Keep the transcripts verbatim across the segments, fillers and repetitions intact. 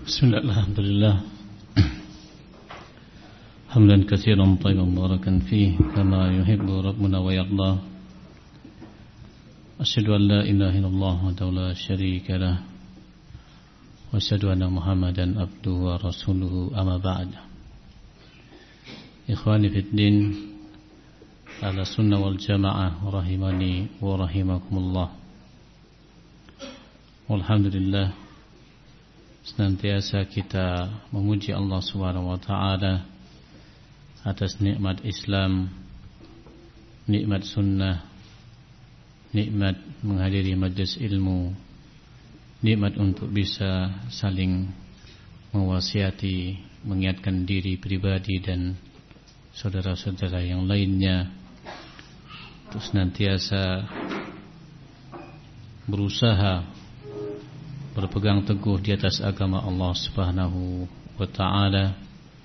Bismillah, alhamdulillah. Hamdan katsiran tayyiban barakan fihi kama yuhibbu rabbuna wa yarda. Asyhadu an la ilaha illallah wahdahu la syarika lah wa asyhadu anna Muhammadan abduhu wa rasuluhu amma ba'd. Ikhwani fid din, ala sunnah wal jamaah rahimani wa rahimakumullah. Alhamdulillah, senantiasa kita memuji Allah Subhanahu wa taala atas nikmat Islam, nikmat sunnah, nikmat menghadiri majlis ilmu, nikmat untuk bisa saling mewasiati, mengingatkan diri pribadi dan saudara-saudara yang lainnya untuk senantiasa berusaha berpegang teguh di atas agama Allah Subhanahu wa taala,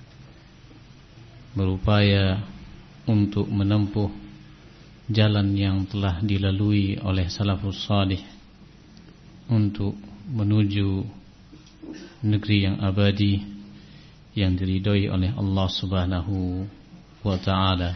berupaya untuk menempuh jalan yang telah dilalui oleh salafus salih untuk menuju negeri yang abadi yang diridhoi oleh Allah Subhanahu wa taala.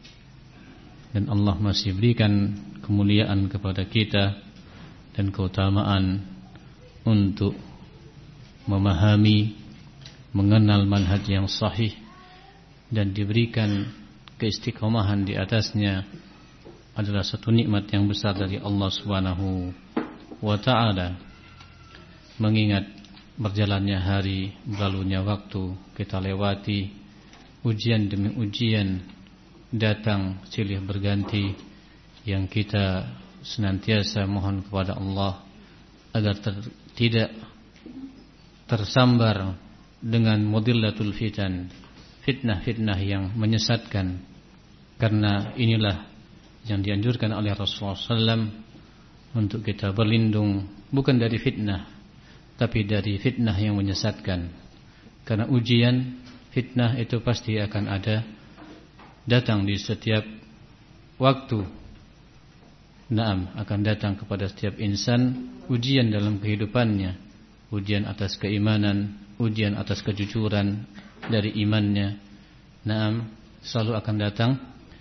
Dan Allah masih berikan kemuliaan kepada kita dan keutamaan untuk memahami, mengenal manhaj yang sahih dan diberikan keistiqomahan di atasnya adalah satu nikmat yang besar dari Allah Subhanahu wa taala. Mengingat berjalannya hari, berlalunya waktu, kita lewati ujian demi ujian, datang silih berganti, yang kita senantiasa mohon kepada Allah agar ter, tidak tersambar dengan mudillatul fitan, fitnah-fitnah yang menyesatkan. Karena inilah yang dianjurkan oleh Rasulullah shallallahu alaihi wasallam, untuk kita berlindung bukan dari fitnah, tapi dari fitnah yang menyesatkan. Karena ujian, fitnah itu pasti akan ada, datang di setiap waktu. Naam, akan datang kepada setiap insan ujian dalam kehidupannya, ujian atas keimanan, ujian atas kejujuran dari imannya. Naam, selalu akan datang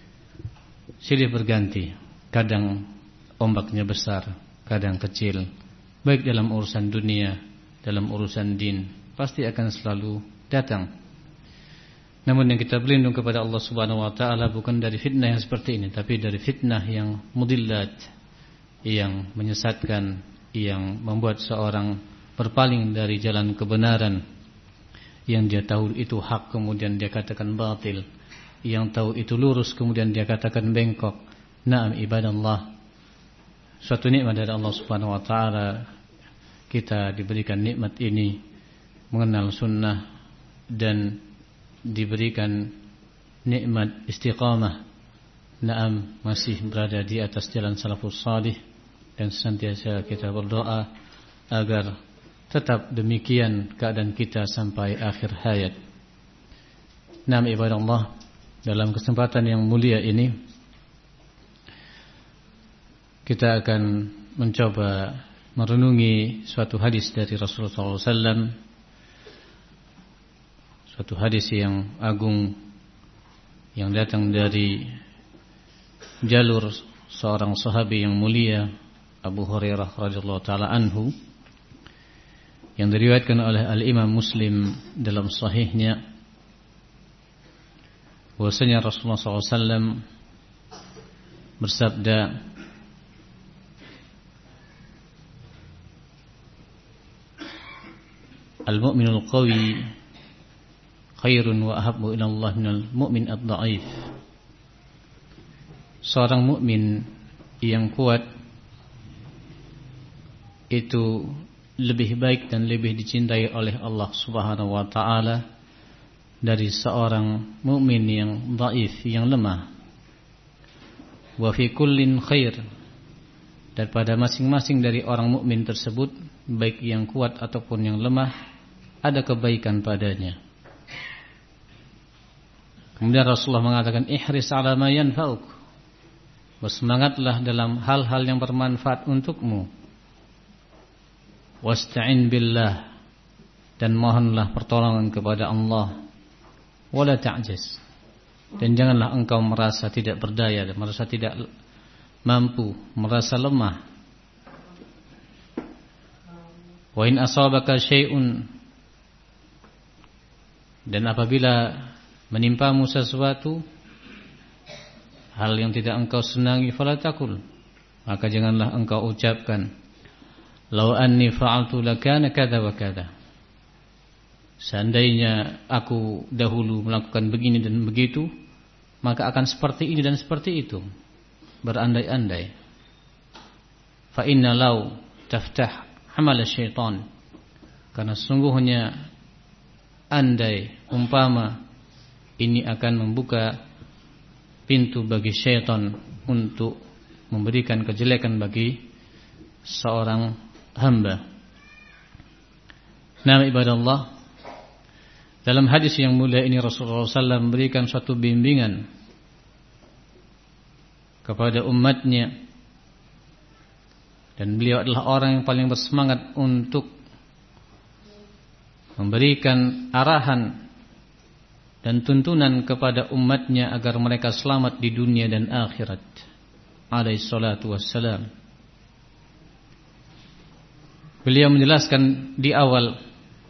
silih berganti. Kadang ombaknya besar, kadang kecil. Baik dalam urusan dunia, dalam urusan din, pasti akan selalu datang. Namun yang kita berlindung kepada Allah Subhanahu wa taala bukan dari fitnah yang seperti ini, tapi dari fitnah yang mudillat, yang menyesatkan, yang membuat seorang berpaling dari jalan kebenaran. Yang dia tahu itu hak kemudian dia katakan batil, yang tahu itu lurus kemudian dia katakan bengkok. Naam ibadallah, suatu nikmat dari Allah Subhanahu wa taala kita diberikan nikmat ini, mengenal sunnah dan diberikan nikmat istiqamah. Naam, masih berada di atas jalan salafus salih, dan senantiasa kita berdoa agar tetap demikian keadaan kita sampai akhir hayat. Naam ibadallah, dalam kesempatan yang mulia ini kita akan mencoba merenungi suatu hadis dari Rasulullah shallallahu alaihi wasallam, suatu hadis yang agung yang datang dari jalur seorang sahabi yang mulia, Abu Hurairah radhiyallahu taala anhu, yang diriwayatkan oleh Al-Imam Muslim dalam sahihnya, bahwasanya Rasulullah shallallahu alaihi wasallam bersabda, Al-mu'minul qawi khairun wa ahabbu ila Allah minal mu'min ad-dha'if. Seorang mukmin yang kuat itu lebih baik dan lebih dicintai oleh Allah Subhanahu wa taala dari seorang mukmin yang dhaif, yang lemah. Wa fi kullin khair, dan pada masing-masing dari orang mukmin tersebut, baik yang kuat ataupun yang lemah, ada kebaikan padanya. Kemudian Rasulullah mengatakan, ihris ala ma yanfa'uk, bersemangatlah dalam hal-hal yang bermanfaat untukmu. Wasta'in billah, dan mohonlah pertolongan kepada Allah. Wala ta'jaz, dan janganlah engkau merasa tidak berdaya dan merasa tidak mampu, merasa lemah. Wa in asabaka syai'un, dan apabila menimpamu sesuatu hal yang tidak engkau senangi, fala taqul, maka janganlah engkau ucapkan law anni fa'altu lakana kadza wa kadza, seandainya aku dahulu melakukan begini dan begitu, maka akan seperti ini dan seperti itu. Berandai-andai. Fa inna law taftah hamal syaitan, karena sungguhnya andai, umpama, ini akan membuka pintu bagi syaitan untuk memberikan kejelekan bagi seorang hamba. Nah, ibadallah, dalam hadis yang mulia ini Rasulullah shallallahu alaihi wasallam memberikan suatu bimbingan kepada umatnya, dan beliau adalah orang yang paling bersemangat untuk memberikan arahan dan tuntunan kepada umatnya agar mereka selamat di dunia dan akhirat. Alaihi salatu wassalam. Beliau menjelaskan di awal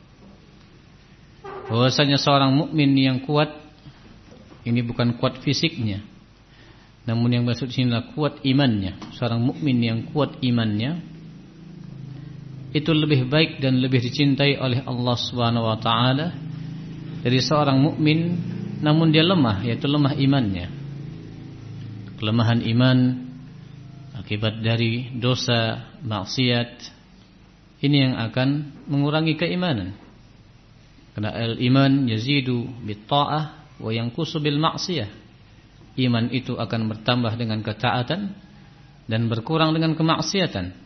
bahwasanya seorang mukmin yang kuat ini bukan kuat fisiknya, namun yang maksud sini adalah kuat imannya. Seorang mukmin yang kuat imannya itu lebih baik dan lebih dicintai oleh Allah Subhanahu wa taala dari seorang mukmin namun dia lemah, yaitu lemah imannya. Kelemahan iman akibat dari dosa, maksiat, ini yang akan mengurangi keimanan. Karena al-iman yazidu bit-ta'ah wa yanqusu bil ma'siyah. Iman itu akan bertambah dengan ketaatan dan berkurang dengan kemaksiatan.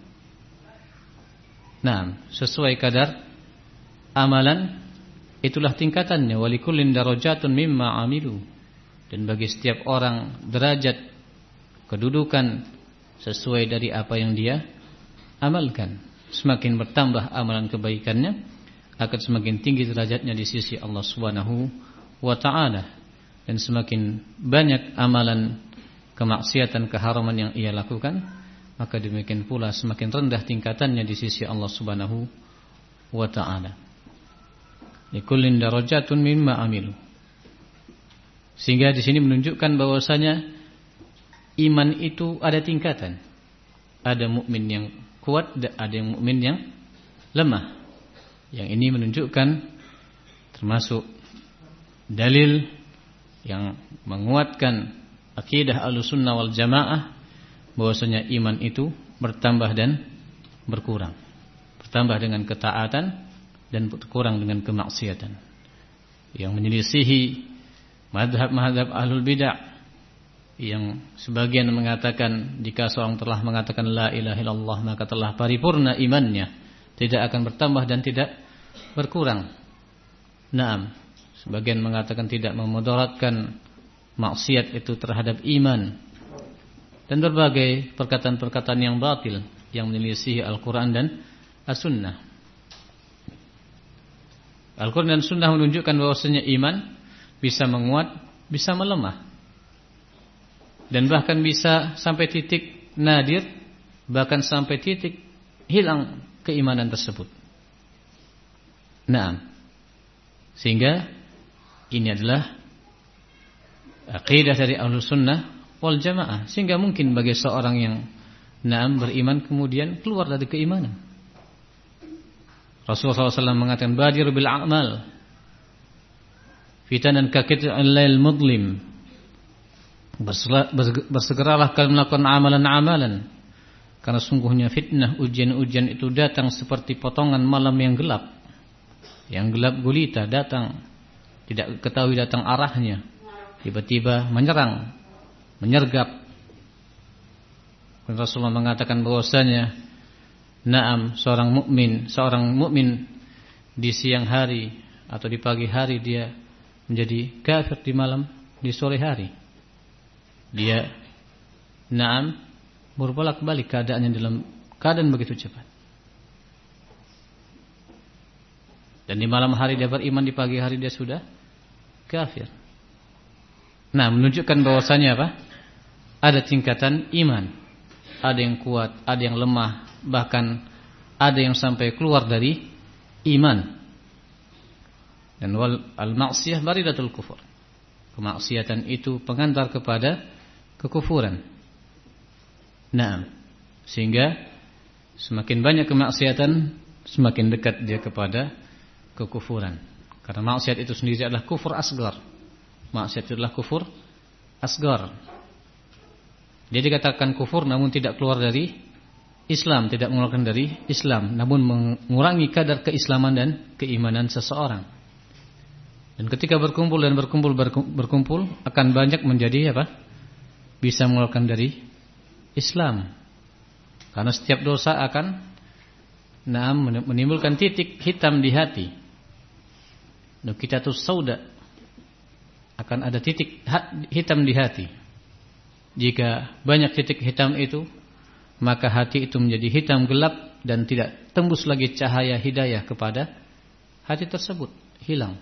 Nah, sesuai kadar amalan itulah tingkatannya. Walikullin darajatun mimma amilu, dan bagi setiap orang derajat kedudukan sesuai dari apa yang dia amalkan. Semakin bertambah amalan kebaikannya, akan semakin tinggi derajatnya di sisi Allah Subhanahu wa taala, dan semakin banyak amalan kemaksiatan, keharaman yang ia lakukan, maka demikian pula semakin rendah tingkatannya di sisi Allah Subhanahu wa taala. Likullin darajatun mimma amilu. Sehingga di sini menunjukkan bahwasanya iman itu ada tingkatan. Ada mukmin yang kuat, ada yang mukmin yang lemah. Yang ini menunjukkan termasuk dalil yang menguatkan akidah Ahlussunnah wal Jamaah bahwasanya iman itu bertambah dan berkurang. Bertambah dengan ketaatan dan berkurang dengan kemaksiatan. Yang menyelisihi mazhab-mazhab ahlul bidah, yang sebagian mengatakan jika seorang telah mengatakan la ilaha illallah maka telah paripurna imannya, tidak akan bertambah dan tidak berkurang. Naam, sebagian mengatakan tidak memudaratkan maksiat itu terhadap iman, dan berbagai perkataan-perkataan yang batil yang menyelisihi Al-Quran dan As-Sunnah. Al-Quran dan Sunnah menunjukkan bahwasanya iman bisa menguat, bisa melemah, dan bahkan bisa sampai titik nadir, bahkan sampai titik hilang keimanan tersebut. Nah, sehingga ini adalah aqidah dari Ahlussunnah wal Jamaah, sehingga mungkin bagi seorang yang naam beriman kemudian keluar dari keimanan. Rasulullah shallallahu alaihi wasallam mengatakan badir bil a'mal fitanan kakit'il lail mudlim. Bersegeralah kalian melakukan amalan-amalan, karena sungguhnya fitnah, ujian-ujian itu datang seperti potongan malam yang gelap. Yang gelap gulita datang, tidak ketahui datang arahnya, tiba-tiba menyerang, menyergap. Rasulullah mengatakan bahwasanya naam, seorang mukmin, seorang mukmin di siang hari atau di pagi hari dia menjadi kafir di malam, di sore hari dia naam berbolak-balik keadaannya dalam keadaan begitu cepat. Dan di malam hari dia beriman, di pagi hari dia sudah kafir. Nah, menunjukkan bahwasanya apa? Ada tingkatan iman. Ada yang kuat, ada yang lemah, bahkan ada yang sampai keluar dari iman. Dan wal al-ma'siyah baridatul kufur. Kemaksiatan itu pengantar kepada kekufuran. Nah, sehingga semakin banyak kemaksiatan, semakin dekat dia kepada kekufuran. Karena maksiat itu sendiri adalah kufur asgar. Maksiat itu adalah kufur asgar. Dia dikatakan kufur namun tidak keluar dari Islam, tidak mengeluarkan dari Islam, namun mengurangi kadar keislaman dan keimanan seseorang. Dan ketika berkumpul dan berkumpul berkumpul akan banyak menjadi apa? Bisa mengeluarkan dari Islam. Karena setiap dosa akan nah, menimbulkan titik hitam di hati. Nuqitatus sauda, akan ada titik hitam di hati. Jika banyak titik hitam itu, maka hati itu menjadi hitam gelap dan tidak tembus lagi cahaya hidayah kepada hati tersebut, hilang.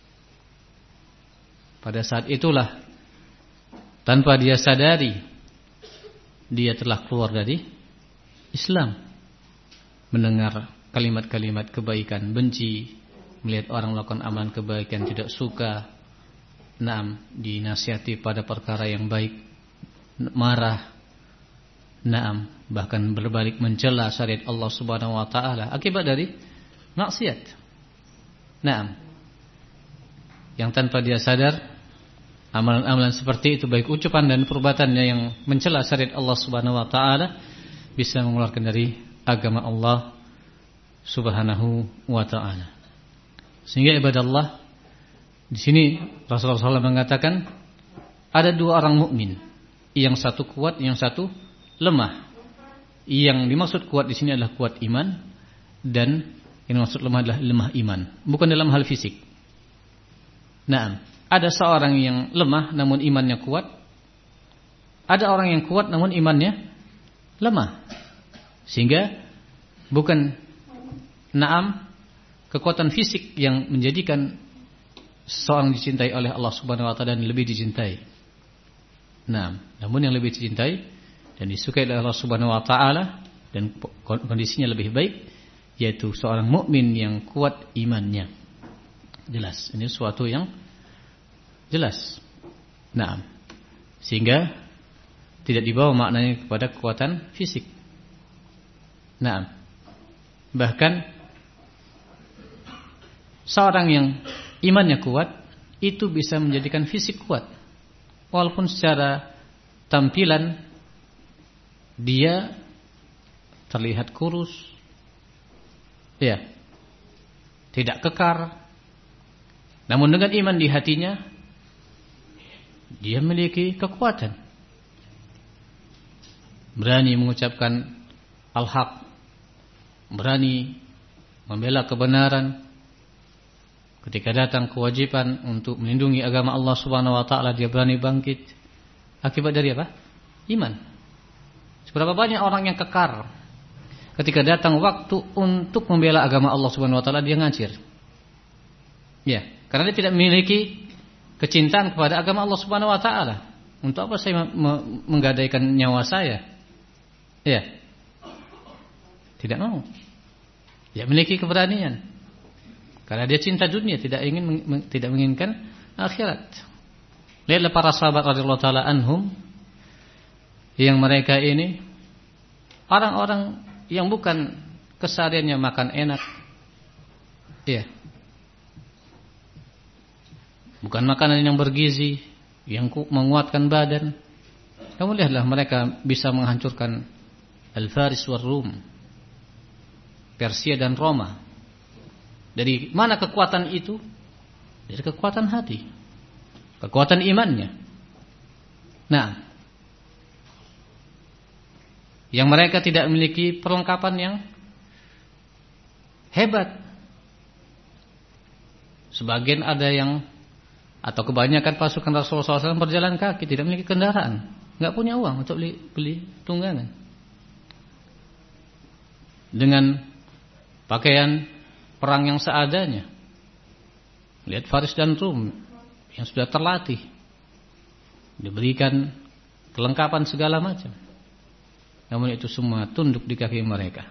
Pada saat itulah tanpa dia sadari dia telah keluar dari Islam. Mendengar kalimat-kalimat kebaikan, benci, melihat orang melakukan amalan kebaikan tidak suka, naam, dinasihati pada perkara yang baik, marah, naam, bahkan berbalik mencela syariat Allah Subhanahu wa taala akibat dari maksiat. Naam. Yang tanpa dia sadar amalan-amalan seperti itu, baik ucapan dan perbuatannya yang mencela syariat Allah Subhanahu wa taala, bisa mengeluarkan dari agama Allah Subhanahu wa taala. Sehingga ibadah Allah, di sini Rasulullah shallallahu alaihi wasallam mengatakan ada dua orang mukmin, yang satu kuat, yang satu lemah. Yang dimaksud kuat di sini adalah kuat iman, dan yang dimaksud lemah adalah lemah iman, bukan dalam hal fisik. Nah, ada seorang yang lemah namun imannya kuat, ada orang yang kuat namun imannya lemah. Sehingga bukan naam kekuatan fisik yang menjadikan seorang dicintai oleh Allah Subhanahu wa taala dan lebih dicintai. Nah, namun yang lebih dicintai dan disukai oleh Allah Subhanahu wa taala dan kondisinya lebih baik, yaitu seorang mukmin yang kuat imannya. Jelas, ini suatu yang jelas. Nah, sehingga tidak dibawa maknanya kepada kekuatan fisik. Nah, bahkan seorang yang imannya kuat itu bisa menjadikan fisik kuat, walaupun secara tampilan dia terlihat kurus, ya, tidak kekar, namun dengan iman di hatinya dia memiliki kekuatan, berani mengucapkan al-haq, berani membela kebenaran. Ketika datang kewajiban untuk melindungi agama Allah Subhanahu wa taala, dia berani bangkit. Akibat dari apa? Iman. Seberapa banyak orang yang kekar, ketika datang waktu untuk membela agama Allah Subhanahu wa taala dia ngancir. Ya, karena dia tidak memiliki kecintaan kepada agama Allah Subhanahu wa taala. Untuk apa saya menggadaikan nyawa saya? Ya. Tidak mau. Dia memiliki keberanian. Karena dia cinta dunia, tidak ingin tidak menginginkan akhirat. Lihatlah para sahabat radhiyallahu taala anhum, yang mereka ini orang-orang yang bukan kesehariannya makan enak. Iya. Bukan makanan yang bergizi, yang menguatkan badan. Kamu lihatlah mereka bisa menghancurkan Al-Faris war Rum, Persia dan Roma. Dari mana kekuatan itu? Dari kekuatan hati, kekuatan imannya. Nah, yang mereka tidak memiliki perlengkapan yang hebat. Sebagian ada yang, atau kebanyakan pasukan Rasulullah shallallahu alaihi wasallam berjalan kaki, tidak memiliki kendaraan, nggak punya uang untuk beli, beli tunggangan. Dengan pakaian perang yang seadanya, Lihat Faris dan Rum yang sudah terlatih, diberikan kelengkapan segala macam, namun itu semua tunduk di kaki mereka.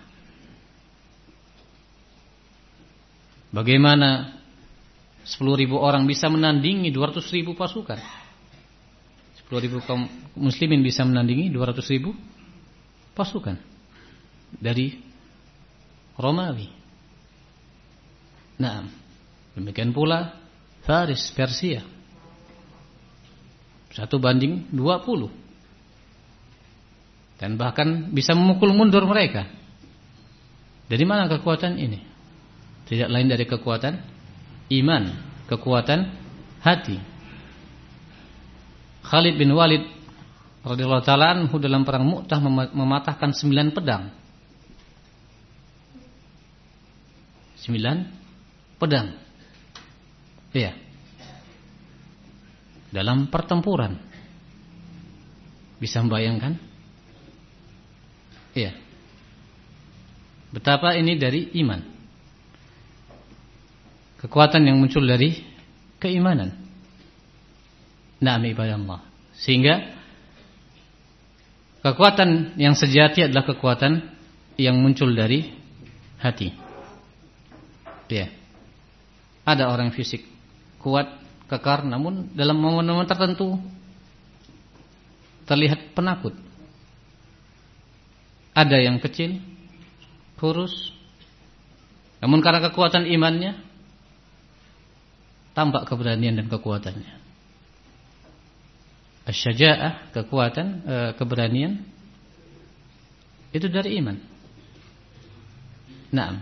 Bagaimana sepuluh ribu orang bisa menandingi dua ratus ribu pasukan? sepuluh ribu kaum muslimin bisa menandingi dua ratus ribu pasukan dari Romawi. Nah, demikian pula Faris, Persia, satu banding dua puluh, dan bahkan bisa memukul mundur mereka. Dari mana kekuatan ini? Tidak lain dari kekuatan iman, kekuatan hati. Khalid bin Walid radhiyallahu ta'ala anhu dalam perang Mu'tah mematahkan sembilan pedang. Sembilan pedang. Iya. Dalam pertempuran. Bisa membayangkan? Iya. Betapa ini dari iman. Kekuatan yang muncul dari keimanan. Na'am ibadallah. Sehingga kekuatan yang sejati adalah kekuatan yang muncul dari hati. Iya. Ada orang fisik kuat, kekar, namun dalam momen-momen tertentu terlihat penakut. Ada yang kecil, kurus, namun karena kekuatan imannya tampak keberanian dan kekuatannya. Asy-syaja'ah, kekuatan, e, keberanian itu dari iman. Naam.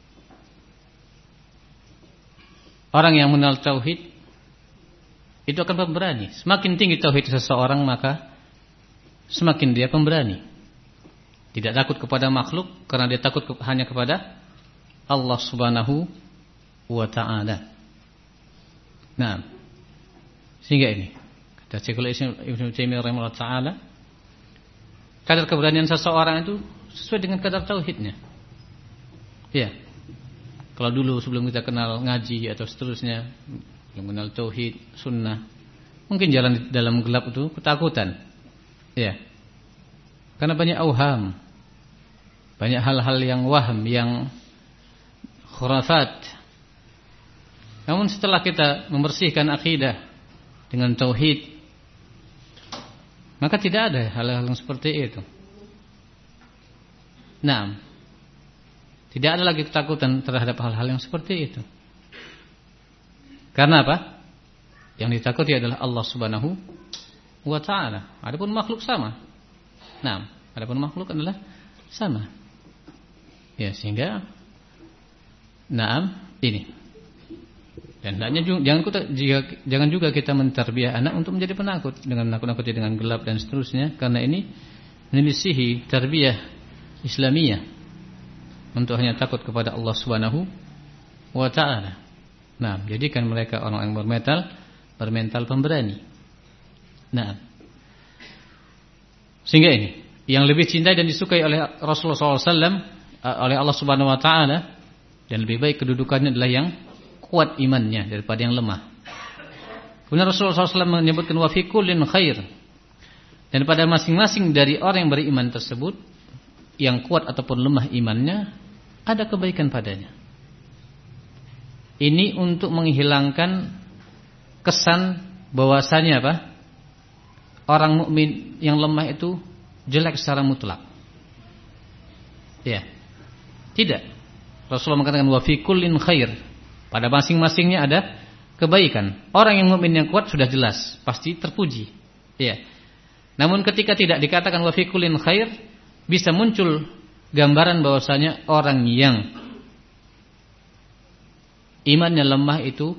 Orang yang mengenal tauhid itu akan pemberani. Semakin tinggi tauhid seseorang, maka semakin dia pemberani. Tidak takut kepada makhluk, karena dia takut hanya kepada Allah Subhanahu wa ta'ala. Nah, sehingga ini kata Syekhul Islam Ibnu Taimiyah rahimahullah ta'ala, kadar keberanian seseorang itu sesuai dengan kadar tauhidnya. Ya. Kalau dulu sebelum kita kenal ngaji atau seterusnya, belum kenal tauhid, sunnah, mungkin jalan di dalam gelap itu ketakutan. Ya. Karena banyak auham, banyak hal-hal yang waham, yang khurafat. Namun setelah kita membersihkan akidah dengan tauhid, maka tidak ada hal-hal yang seperti itu. Nah, tidak ada lagi ketakutan terhadap hal-hal yang seperti itu. Karena apa? Yang ditakuti adalah Allah Subhanahu wa ta'ala. Adapun makhluk sama. Nah, adapun makhluk adalah sama. Ya, sehingga naam ini. Dan hendaknya jangan juga, jangan juga kita mentarbiyah anak untuk menjadi penakut dengan nakut-nakuti dengan gelap dan seterusnya, karena ini menyelisihi tarbiyah Islamiyah. Untuk hanya takut kepada Allah Subhanahu wa ta'ala. Nah, jadikan mereka orang yang bermental bermental pemberani. Nah, sehingga ini yang lebih cintai dan disukai oleh Rasulullah shallallahu alaihi wasallam, oleh Allah Subhanahu wa ta'ala, dan lebih baik kedudukannya adalah yang kuat imannya daripada yang lemah. Kemudian Rasulullah shallallahu alaihi wasallam menyebutkan wa fi kullin khair, dan pada masing-masing dari orang yang beriman tersebut, yang kuat ataupun lemah imannya, ada kebaikan padanya. Ini untuk menghilangkan kesan bahwasanya apa? Orang mukmin yang lemah itu jelek secara mutlak. Ya. Tidak. Rasulullah mengatakan wa fi kullin khair. Pada masing-masingnya ada kebaikan. Orang yang mukmin yang kuat sudah jelas, pasti terpuji. Ya. Namun ketika tidak dikatakan wa fi kullin khair, bisa muncul gambaran bahwasanya orang yang imannya lemah itu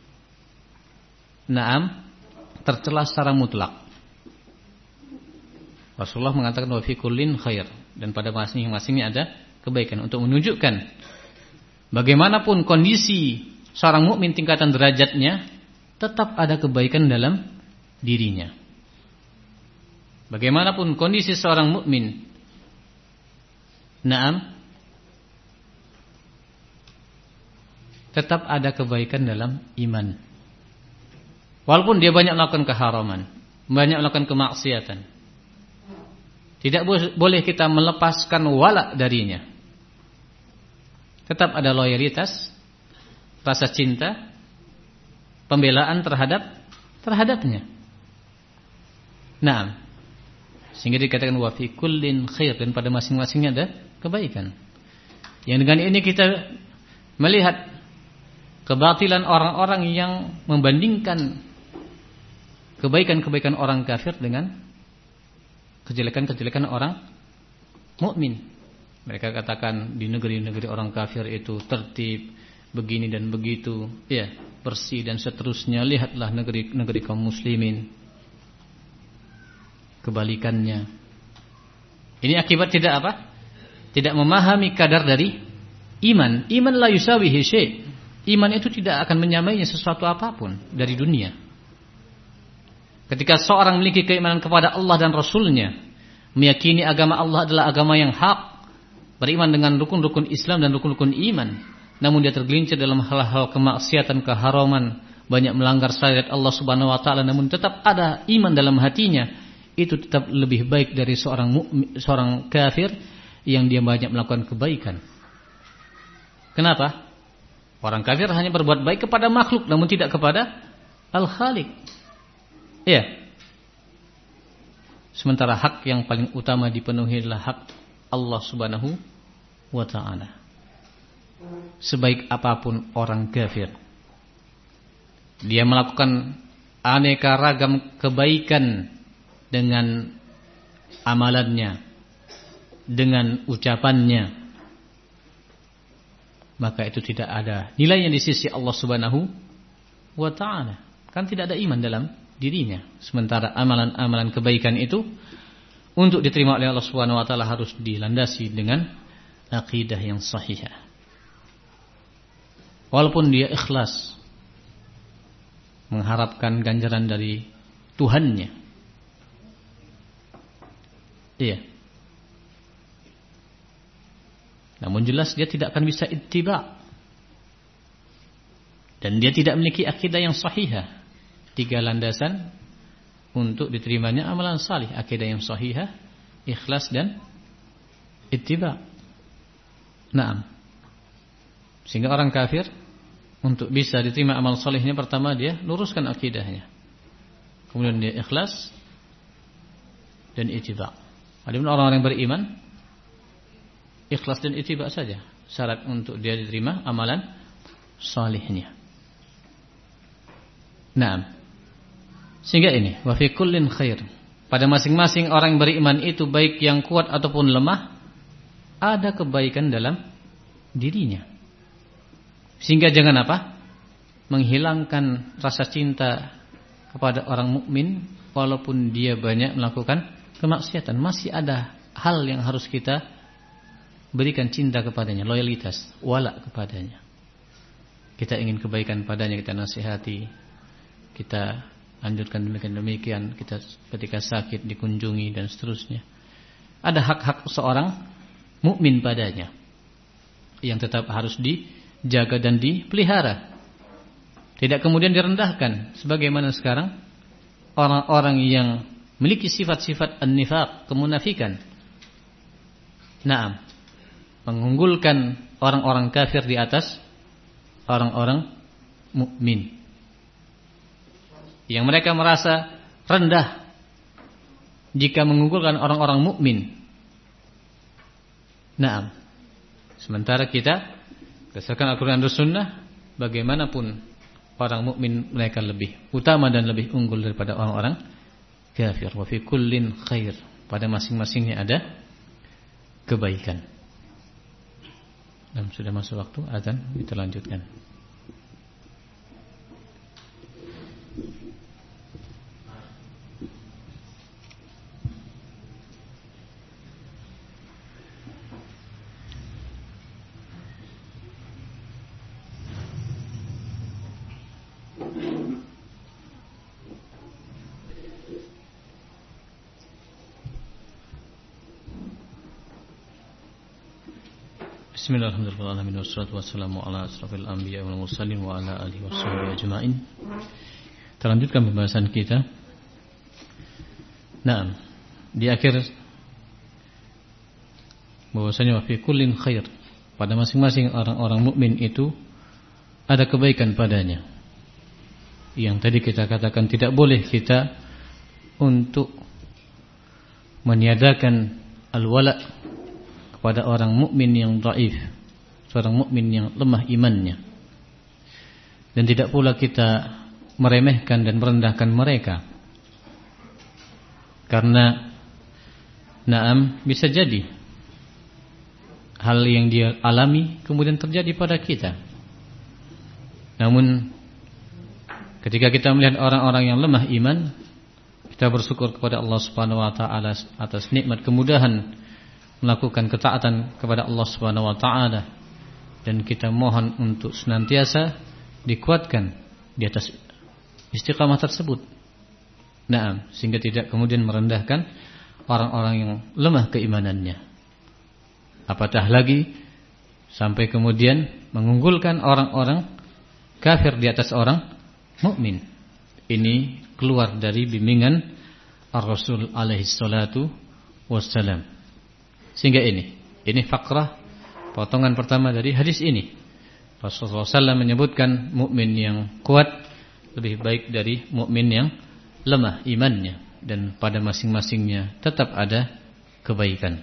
naam tercela secara mutlak. Rasulullah mengatakan wa fi kullin khair, dan pada masing-masingnya ada kebaikan, untuk menunjukkan bagaimanapun kondisi seorang mukmin tingkatan derajatnya, tetap ada kebaikan dalam dirinya. Bagaimanapun kondisi seorang mukmin, naam, tetap ada kebaikan dalam iman. Walaupun dia banyak melakukan keharaman, banyak melakukan kemaksiatan, tidak boleh kita melepaskan wala darinya. Tetap ada loyalitas, rasa cinta, pembelaan terhadap terhadapnya. Nah, sehingga dikatakan wa fi kullin khair, dan pada masing-masingnya ada kebaikan. Yang dengan ini kita melihat kebatilan orang-orang yang membandingkan kebaikan-kebaikan orang kafir dengan kejelekan-kejelekan orang mukmin. Mereka katakan di negeri-negeri orang kafir itu tertib, begini dan begitu, ya, bersih dan seterusnya. Lihatlah negeri-negeri kaum muslimin, kebalikannya. Ini akibat tidak apa? Tidak memahami kadar dari iman. Iman la yusawihi syai'. Iman itu tidak akan menyamainya sesuatu apapun dari dunia. Ketika seorang memiliki keimanan kepada Allah dan Rasulnya, meyakini agama Allah adalah agama yang hak, beriman dengan rukun-rukun Islam dan rukun-rukun iman, namun dia tergelincir dalam hal-hal kemaksiatan, keharaman, banyak melanggar syariat Allah Subhanahu wa taala, namun tetap ada iman dalam hatinya, itu tetap lebih baik dari seorang mukmin, seorang kafir yang dia banyak melakukan kebaikan. Kenapa? Orang kafir hanya berbuat baik kepada makhluk, namun tidak kepada Al-Khaliq. Ya. Sementara hak yang paling utama dipenuhi adalah hak Allah Subhanahu wa ta'ala. Sebaik apapun orang kafir, dia melakukan aneka ragam kebaikan dengan amalannya, dengan ucapannya, maka itu tidak ada nilainya di sisi Allah Subhanahu wa ta'ala. Kan tidak ada iman dalam dirinya. Sementara amalan-amalan kebaikan itu untuk diterima oleh Allah Subhanahu wa taala harus dilandasi dengan akidah yang sahih. Walaupun dia ikhlas mengharapkan ganjaran dari Tuhannya. Iya. Namun jelas dia tidak akan bisa ittiba. Dan dia tidak memiliki akidah yang sahihah. Tiga landasan untuk diterimanya amalan salih: akidah yang sahihah, ikhlas, dan ittiba. Naam. Sehingga orang kafir untuk bisa diterima amal salihnya, pertama dia luruskan akidahnya, kemudian dia ikhlas dan ittiba. Adapun orang-orang yang beriman, ikhlas dan ittiba saja syarat untuk dia diterima amalan salihnya. Naam. Sehingga ini wa fi kullin khair, pada masing-masing orang yang beriman itu, baik yang kuat ataupun lemah, ada kebaikan dalam dirinya. Sehingga jangan apa? Menghilangkan rasa cinta kepada orang mukmin walaupun dia banyak melakukan kemaksiatan. Masih ada hal yang harus kita berikan cinta kepadanya, loyalitas, wala kepadanya. Kita ingin kebaikan padanya, kita nasihati, kita anjurkan demikian-demikian, kita ketika sakit dikunjungi dan seterusnya. Ada hak-hak seorang mukmin padanya yang tetap harus dijaga dan dipelihara. Tidak kemudian direndahkan sebagaimana sekarang orang-orang yang memiliki sifat-sifat an-nifaq, kemunafikan. Naam, mengunggulkan orang-orang kafir di atas orang-orang mukmin. Yang mereka merasa rendah jika mengunggulkan orang-orang mukmin. Naam. Sementara kita berdasarkan Al-Quran dan Sunnah, bagaimanapun orang mukmin mereka lebih utama dan lebih unggul daripada orang-orang kafir. Wa fi kullin khair, pada masing-masingnya ada kebaikan. Dan sudah masuk waktu azan, kita lanjutkan. Bismillahirrahmanirrahim. Wassalatu wassalamu ala asrafil anbiya wal mursalin wa ala alihi washabihi ajma'in. Kita lanjutkan pembahasan kita. Nah, di akhir bahwasanya wa fi kullin khair, pada masing-masing orang-orang mukmin itu ada kebaikan padanya. Yang tadi kita katakan tidak boleh kita untuk meniadakan al-wala pada orang mukmin yang dhaif, seorang mukmin yang lemah imannya. Dan tidak pula kita meremehkan dan merendahkan mereka. Karena naam bisa jadi hal yang dia alami kemudian terjadi pada kita. Namun ketika kita melihat orang-orang yang lemah iman, kita bersyukur kepada Allah Subhanahu wa taala atas nikmat kemudahan melakukan ketaatan kepada Allah Subhanahu wa taala, dan kita mohon untuk senantiasa dikuatkan di atas istiqamah tersebut. Naam, sehingga tidak kemudian merendahkan orang-orang yang lemah keimanannya. Apatah lagi sampai kemudian mengunggulkan orang-orang kafir di atas orang mukmin. Ini keluar dari bimbingan Ar-Rasul alaihi salatu wassalam. Sehingga ini, ini fakrah potongan pertama dari hadis ini. Rasulullah shallallahu alaihi wasallam menyebutkan mukmin yang kuat lebih baik dari mukmin yang lemah imannya, dan pada masing-masingnya tetap ada kebaikan.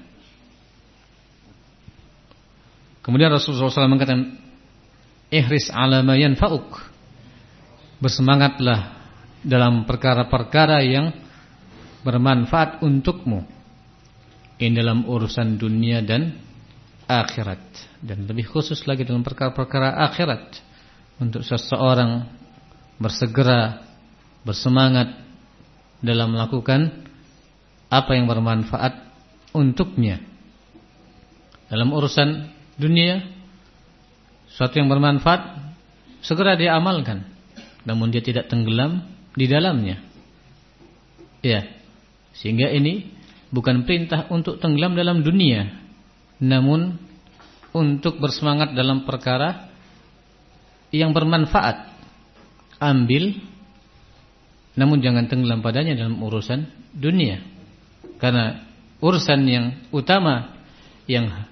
Kemudian Rasulullah shallallahu alaihi wasallam mengatakan, ihris ala ma yanfa'uk, bersemangatlah dalam perkara-perkara yang bermanfaat untukmu, ini dalam urusan dunia dan akhirat, dan lebih khusus lagi dalam perkara-perkara akhirat, untuk seseorang bersegera bersemangat dalam melakukan apa yang bermanfaat untuknya. Dalam urusan dunia, sesuatu yang bermanfaat segera dia amalkan, namun dia tidak tenggelam di dalamnya. Ya, sehingga ini bukan perintah untuk tenggelam dalam dunia, namun untuk bersemangat dalam perkara yang bermanfaat. Ambil, namun jangan tenggelam padanya dalam urusan dunia. Karena urusan yang utama yang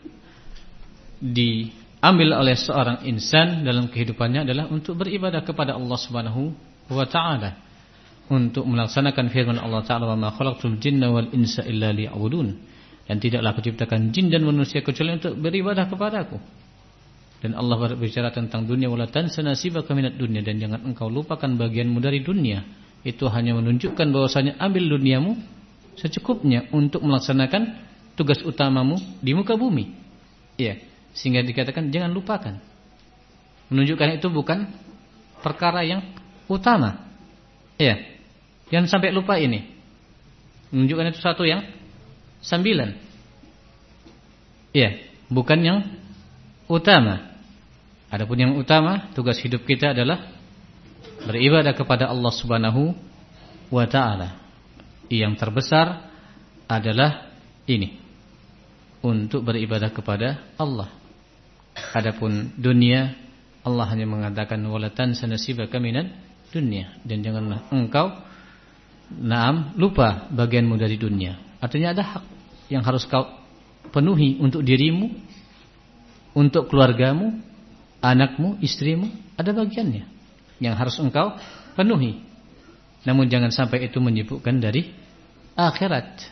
diambil oleh seorang insan dalam kehidupannya adalah untuk beribadah kepada Allah Subhanahu wa taala, untuk melaksanakan firman Allah Ta'ala, wa ma khalaqtul jinna wal insa illa liya'budun, dan tidaklah aku ciptakan jin dan manusia kecuali untuk beribadah kepadaku. Dan Allah berbicara tentang dunia, wala tansa nasibaka minad dunya, dan jangan engkau lupakan bagianmu dari dunia. Itu hanya menunjukkan bahwasanya ambil duniamu secukupnya untuk melaksanakan tugas utamamu di muka bumi. Iya, sehingga dikatakan jangan lupakan. Menunjukkan itu bukan perkara yang utama. Iya. Jangan sampai lupa ini. Menunjukkan itu satu yang sambilan. Iya, bukan yang utama. Adapun yang utama, tugas hidup kita adalah beribadah kepada Allah Subhanahu wa taala. Yang terbesar adalah ini, untuk beribadah kepada Allah. Adapun dunia, Allah hanya mengatakan wala tansa nasibaka minad dunya, dan janganlah engkau naam lupa bagianmu dari dunia. Artinya ada hak yang harus kau penuhi untuk dirimu, untuk keluargamu, anakmu, istrimu, ada bagiannya yang harus engkau penuhi. Namun jangan sampai itu menyibukkan dari akhirat.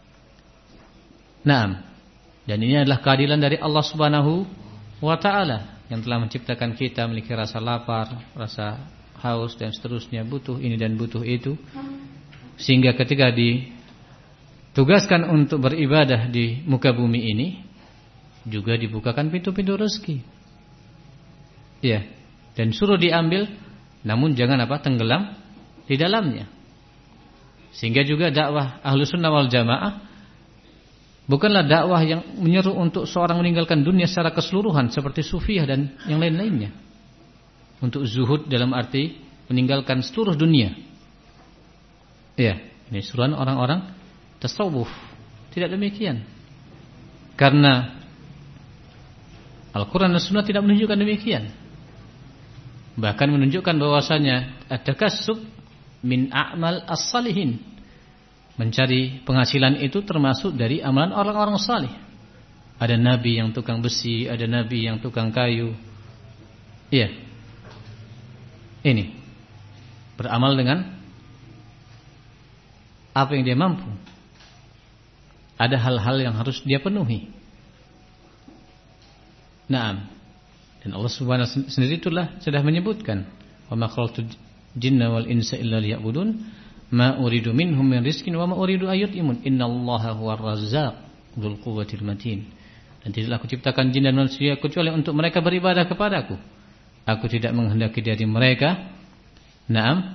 Naam. Dan ini adalah keadilan dari Allah Subhanahu wa taala yang telah menciptakan kita memiliki rasa lapar, rasa haus dan seterusnya, butuh ini dan butuh itu, sehingga ketika ditugaskan untuk beribadah di muka bumi ini juga dibukakan pintu-pintu rezeki. Ya, dan suruh diambil, namun jangan apa tenggelam di dalamnya. Sehingga juga dakwah Ahlus Sunnah wal Jamaah bukanlah dakwah yang menyeru untuk seorang meninggalkan dunia secara keseluruhan seperti Sufiyah dan yang lain-lainnya. Untuk zuhud dalam arti meninggalkan seluruh dunia. Ya, ini seruan orang-orang tasawuf. Tidak demikian. Karena Al-Quran dan Sunnah tidak menunjukkan demikian. Bahkan menunjukkan bahwasanya at-takassub min a'mal as-salihin. Mencari penghasilan itu termasuk dari amalan orang-orang salih. Ada nabi yang tukang besi, ada nabi yang tukang kayu. Iya. Ini beramal dengan apa yang dia mampu. Ada hal-hal yang harus dia penuhi. Naam. Dan Allah Subhanahu wa taala sendiri itulah sudah menyebutkan, "Wa ma khalaqtul jinna wal insa illa liya'budun, ma uridu minhum min rizqin wa ma uridu ayyut'imun, innallaha huwar razzaq dzul quwwatil matin." Dan tidaklah aku ciptakan jin dan manusia kecuali untuk mereka beribadah kepadaku. Aku tidak menghendaki dari mereka, naam,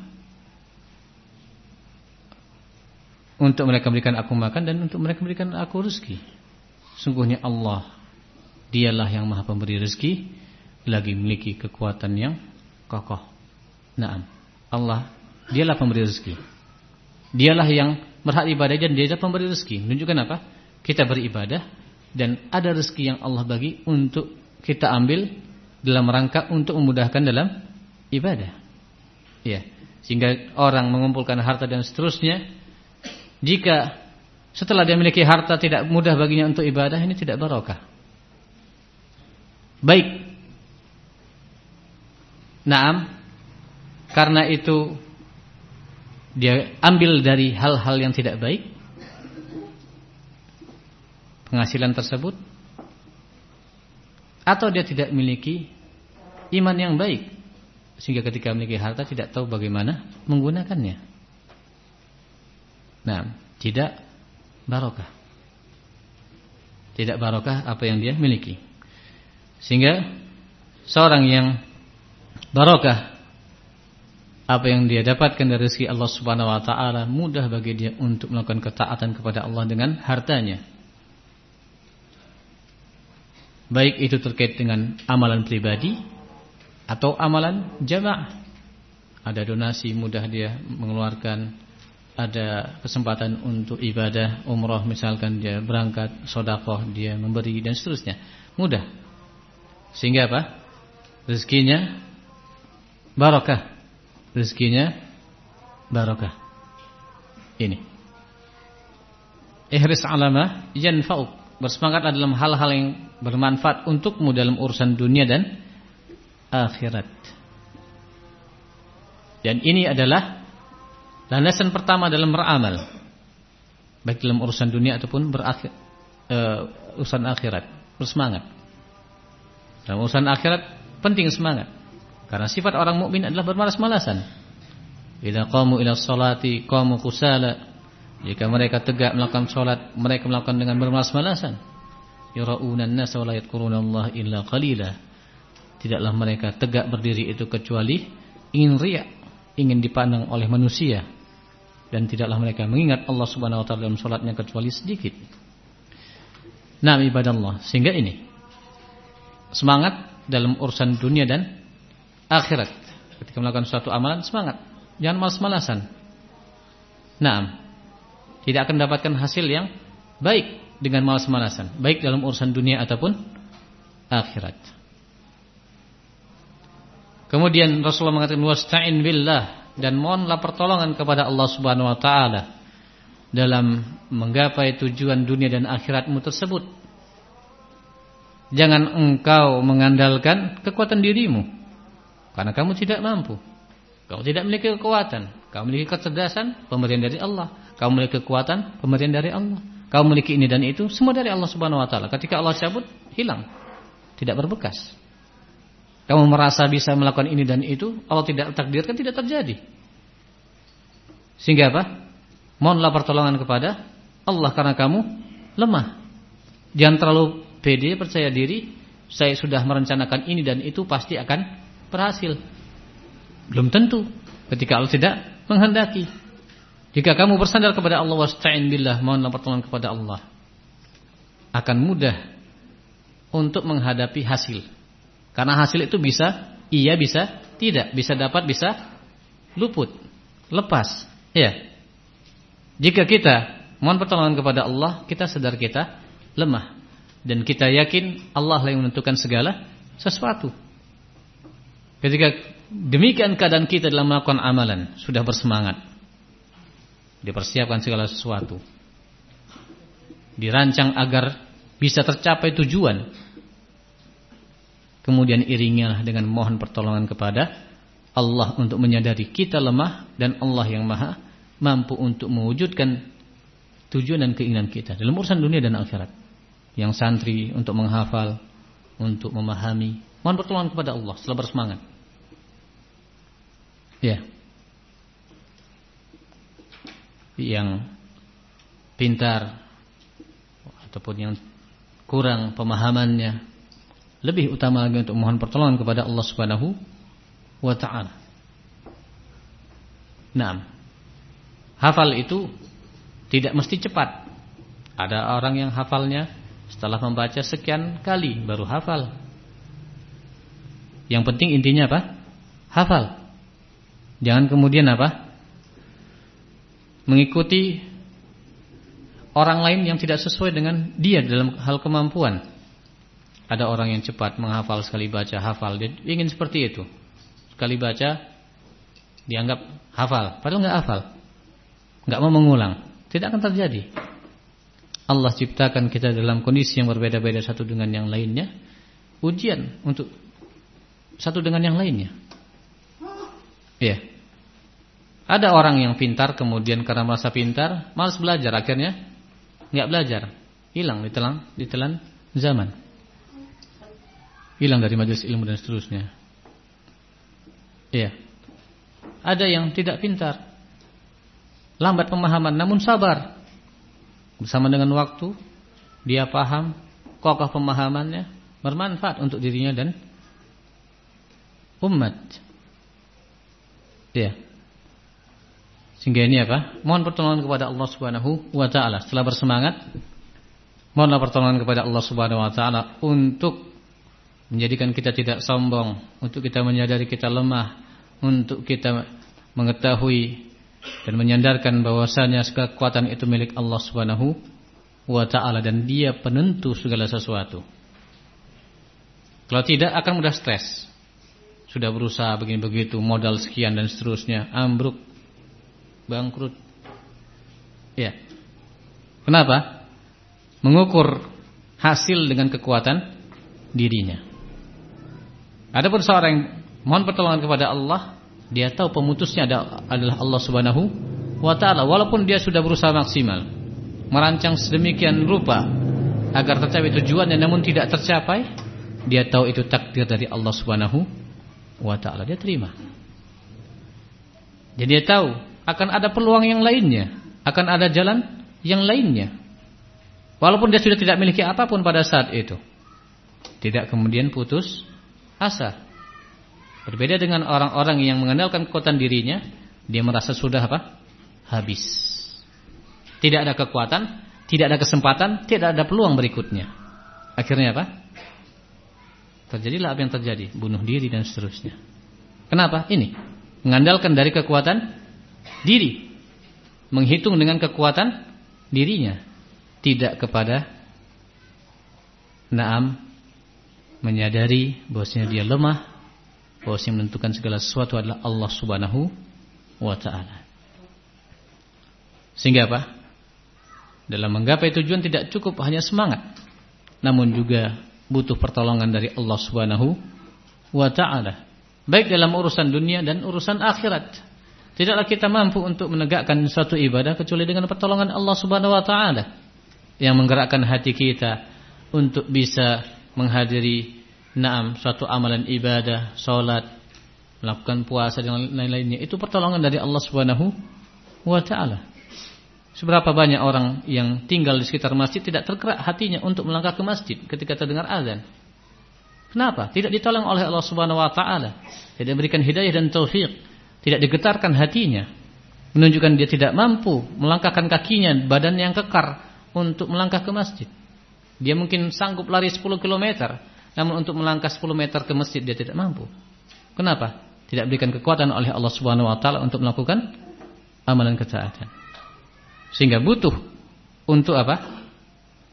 untuk mereka berikan aku makan dan untuk mereka berikan aku rezeki. Sungguhnya Allah, Dialah yang Maha Pemberi rezeki, lagi memiliki kekuatan yang kokoh. Naam, Allah, Dialah pemberi rezeki. Dialah yang berhak ibadah dan Dialah pemberi rezeki. Menunjukkan apa? Kita beribadah dan ada rezeki yang Allah bagi untuk kita ambil dalam rangka untuk memudahkan dalam ibadah. Ya, sehingga orang mengumpulkan harta dan seterusnya, jika setelah dia memiliki harta tidak mudah baginya untuk ibadah, ini tidak barokah. Baik. Naam, karena itu dia ambil dari hal-hal yang tidak baik penghasilan tersebut, atau dia tidak memiliki iman yang baik sehingga ketika memiliki harta tidak tahu bagaimana menggunakannya. Nah, tidak barokah. Tidak barokah apa yang dia miliki. Sehingga seorang yang barokah apa yang dia dapatkan dari rezeki Allah Subhanahu wa taala, mudah bagi dia untuk melakukan ketaatan kepada Allah dengan hartanya. Baik itu terkait dengan amalan pribadi atau amalan jamaah. Ada donasi, mudah dia mengeluarkan. Ada kesempatan untuk ibadah umrah, misalkan dia berangkat, sedekah, dia memberi dan seterusnya. Mudah. Sehingga apa? Rezekinya barokah. Rezekinya barokah. Ini. Ihris alama yanfa'uk. Bersemangatlah dalam hal-hal yang bermanfaat untukmu dalam urusan dunia dan akhirat. Dan ini adalah landasan pertama dalam beramal, baik dalam urusan dunia ataupun berakhir, uh, urusan akhirat. Bersemangat. Dalam urusan akhirat penting semangat. Karena sifat orang mukmin adalah bermalas-malasan. Idza qamu ila sholati qamu kusala. Jika mereka tegak melakukan salat, mereka melakukan dengan bermalas-malasan. Yura'una an-nasa wa la yadhkuruna illa qalila. Tidaklah mereka tegak berdiri itu kecuali ingin riya, ingin dipandang oleh manusia, dan tidaklah mereka mengingat Allah Subhanahu wa taala dalam salatnya kecuali sedikit. Nah, ibadah Allah. Sehingga ini semangat dalam urusan dunia dan akhirat. Ketika melakukan suatu amalan, semangat. Jangan malas-malasan. Naam. Tidak akan mendapatkan hasil yang baik dengan malas-malasan, baik dalam urusan dunia ataupun akhirat. Kemudian Rasulullah mengatakan wasta'in billah, dan mohonlah pertolongan kepada Allah Subhanahu wa taala dalam menggapai tujuan dunia dan akhiratmu tersebut. Jangan engkau mengandalkan kekuatan dirimu, karena kamu tidak mampu. Kamu tidak memiliki kekuatan. Kamu memiliki kecerdasan, pemberian dari Allah. Kamu memiliki kekuatan, pemberian dari Allah. Kamu memiliki ini dan itu, semua dari Allah Subhanahu wa taala. Ketika Allah cabut, hilang, tidak berbekas. Kamu merasa bisa melakukan ini dan itu, Allah tidak takdirkan, tidak terjadi. Sehingga apa? Mohonlah pertolongan kepada Allah karena kamu lemah. Jangan terlalu pede, percaya diri, saya sudah merencanakan ini dan itu pasti akan berhasil. Belum tentu ketika Allah tidak menghendaki. Jika kamu bersandar kepada Allah, wasta'in billah, mohonlah pertolongan kepada Allah, akan mudah untuk menghadapi hasil. Karena hasil itu bisa iya, bisa tidak, bisa dapat, bisa luput, lepas. Ya. Jika kita mohon pertolongan kepada Allah, kita sadar kita lemah. dan kita yakin Allah yang menentukan segala sesuatu. Ketika demikian keadaan kita dalam melakukan amalan, sudah bersemangat, dipersiapkan segala sesuatu, dirancang agar bisa tercapai tujuan. Kemudian iringilah dengan mohon pertolongan kepada Allah untuk menyadari kita lemah dan Allah yang maha mampu untuk mewujudkan tujuan dan keinginan kita dalam urusan dunia dan akhirat. Yang santri untuk menghafal, untuk memahami, mohon pertolongan kepada Allah setelah bersemangat. Ya. Yang pintar ataupun yang kurang pemahamannya, lebih utama lagi untuk mohon pertolongan kepada Allah Subhanahu wa ta'ala. Naam. Hafal itu tidak mesti cepat. Ada orang yang hafalnya setelah membaca sekian kali baru hafal. Yang penting intinya apa? Hafal. Jangan kemudian apa? Mengikuti orang lain yang tidak sesuai dengan dia dalam hal kemampuan. Ada orang yang cepat menghafal, sekali baca hafal. Dia ingin seperti itu. Sekali baca dianggap hafal, padahal enggak hafal. Enggak mau mengulang. Tidak akan terjadi. Allah ciptakan kita dalam kondisi yang berbeda-beda satu dengan yang lainnya. Ujian untuk satu dengan yang lainnya. Iya. Ada orang yang pintar kemudian karena merasa pintar malas belajar, akhirnya enggak belajar, hilang ditelan ditelan zaman, hilang dari majelis ilmu dan seterusnya. Iya. Ada yang tidak pintar, lambat pemahaman namun sabar. Bersama dengan waktu dia paham, kokoh pemahamannya, bermanfaat untuk dirinya dan umat. Iya. Sehingga ini apa? Mohon pertolongan kepada Allah Subhanahu wa ta'ala. Setelah bersemangat, mohonlah pertolongan kepada Allah Subhanahu wa ta'ala untuk menjadikan kita tidak sombong, untuk kita menyadari kita lemah, untuk kita mengetahui dan menyandarkan bahwasanya segala kekuatan itu milik Allah Subhanahu wa ta'ala dan Dia penentu segala sesuatu. Kalau tidak akan mudah stres. Sudah berusaha begini begitu, modal sekian dan seterusnya, ambruk, bangkrut. Ya. Kenapa? Mengukur hasil dengan kekuatan dirinya. Adapun seorang yang mohon pertolongan kepada Allah, dia tahu pemutusnya adalah Allah Subhanahu wa ta'ala. Walaupun dia sudah berusaha maksimal, merancang sedemikian rupa agar tercapai tujuannya namun tidak tercapai, dia tahu itu takdir dari Allah Subhanahu wa ta'ala. Dia terima. Jadi dia tahu akan ada peluang yang lainnya, akan ada jalan yang lainnya. Walaupun dia sudah tidak memiliki apapun pada saat itu, tidak kemudian putus asa. Berbeda dengan orang-orang yang mengandalkan kekuatan dirinya, dia merasa sudah apa? Habis. Tidak ada kekuatan, tidak ada kesempatan, tidak ada peluang berikutnya. Akhirnya apa? Terjadilah apa yang terjadi, bunuh diri dan seterusnya. Kenapa? Ini mengandalkan dari kekuatan diri, menghitung dengan kekuatan dirinya, tidak kepada naam menyadari bahwasanya dia lemah, bahwasanya menentukan segala sesuatu adalah Allah Subhanahu wa ta'ala. Sehingga apa? Dalam menggapai tujuan tidak cukup hanya semangat, namun juga butuh pertolongan dari Allah Subhanahu wa ta'ala, baik dalam urusan dunia dan urusan akhirat. Tidaklah kita mampu untuk menegakkan suatu ibadah kecuali dengan pertolongan Allah Subhanahu wa ta'ala yang menggerakkan hati kita untuk bisa menghadiri naam suatu amalan ibadah, salat, melakukan puasa dan lain-lainnya. Itu pertolongan dari Allah Subhanahu wa ta'ala. Seberapa banyak orang yang tinggal di sekitar masjid tidak tergerak hatinya untuk melangkah ke masjid ketika terdengar azan. Kenapa? Tidak ditolong oleh Allah Subhanahu wa ta'ala, tidak diberikan hidayah dan taufik, tidak digetarkan hatinya, menunjukkan dia tidak mampu melangkahkan kakinya, badan yang kekar untuk melangkah ke masjid. Dia mungkin sanggup lari sepuluh kilometer, namun untuk melangkah sepuluh meter ke masjid dia tidak mampu. Kenapa? Tidak diberikan kekuatan oleh Allah Subhanahu wa ta'ala untuk melakukan amalan ketaatan. Sehingga butuh untuk apa?